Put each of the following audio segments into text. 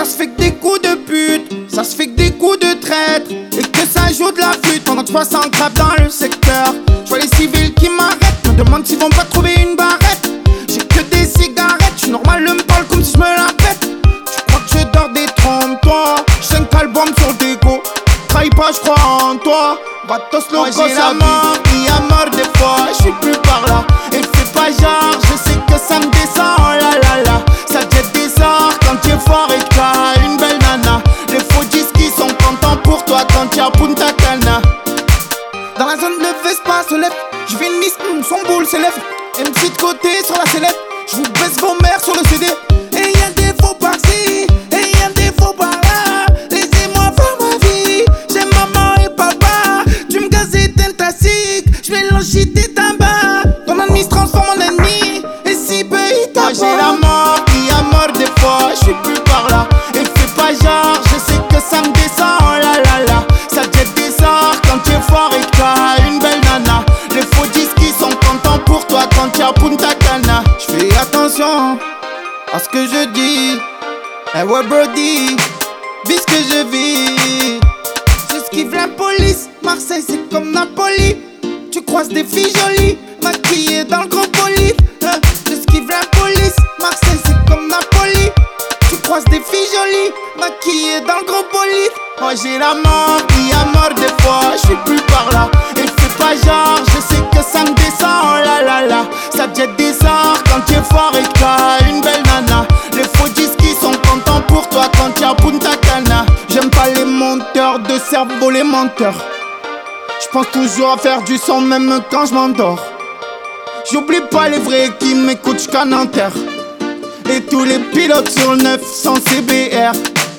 se fait que des coups de pute, ça se fait que des coups de traître, et que ça joue de la flûte pendant que 60 grappes dans le secteur. J'vois les civils qui m'arrêtent, me demandent s'ils vont pas trouver une barrette. J'ai que des cigarettes, j'suis normal, me parle comme si j'me la pète. Tu crois que je dors des trompes, toi? 5 albums sur le déco, trahis pas, j'crois en toi. Va tous le Moi j'ai la mort, il à mort des fois, j'suis plus par là. Et fais pas genre, je sais que ça me descend, oh là là là. Ça jette des sorts quand tu es fort et que t'as une belle nana. Les faux disques qui sont contents pour toi quand tu as Punta Cana. Dans la zone le Vespa se lève, je fais une liste, son boule s'élève. MC de côté sur la sellette, je vous baisse vos mères sur le CD. Et y'a des faux par-ci, et y'a des faux par-là. Laissez-moi faire ma vie, j'ai maman et papa. Tu me gazes et t'intasiques, je mélange shit et tabac. Ton ennemi se transforme en ennemi, et si peu il t'abat. Moi j'ai la mort, qui a mort des fois, je suis plus par là. Et fais pas genre, je sais que ça me descend, oh là là là. Ça jette des sorts quand tu es fort et que t'as une belle nana. Les faux disques qui sont contents pour toi quand tu as Punta Cana. J'fais attention à ce que je dis, hey ouais Brody, vis ce que je vis. J'esquive la police, Marseille c'est comme Napoli. Tu croises des filles jolies, maquillées dans le gros bolide. J'esquive la police, Marseille c'est comme Napoli. Tu croises des filles jolies, maquillées dans le gros bolide. Moi j'ai la mort, qui a mort des fois, je suis plus par là. Et fais pas genre, je sais que ça me descend, oh là là là. Ça te jette des sorts quand tu es fort et que t'as une belle nana. Les faux disques qui sont contents pour toi quand tu as Punta Cana. J'aime pas les menteurs de cerveau, les menteurs. J'pense toujours à faire du son même quand je m'endors. J'oublie pas les vrais qui m'écoutent jusqu'à Nanterre. Et tous les pilotes sur le 900 CBR.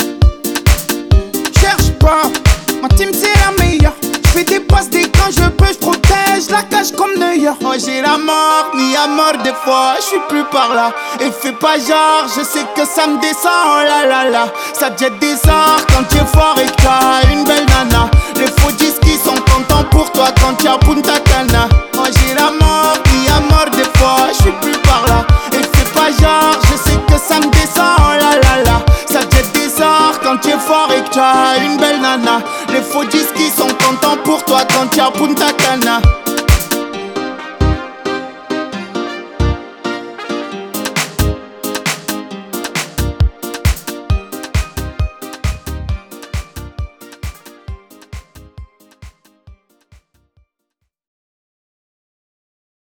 Cherche pas, ma team c'est la meilleure. J'fais des passes dès quand je peux, j'protège la cage comme Neuer. Moi j'ai la mort, ni à mort des fois, j'suis plus par là. Et fais pas genre, je sais que ça me descend, oh là là là. Ça te jette des sorts quand tu es fort et que t'as une belle nana. Les faux disques qui sont contents pour toi quand tu as Punta Cana. Moi j'ai la mort, ni à mort des fois, j'suis plus par là. Et fais pas genre, je sais que ça me descend, oh là là là. Ça te jette des sorts quand tu es fort et que tu as une belle nana. Les faux disques qui sont contents pour toi quand tu as Punta Cana.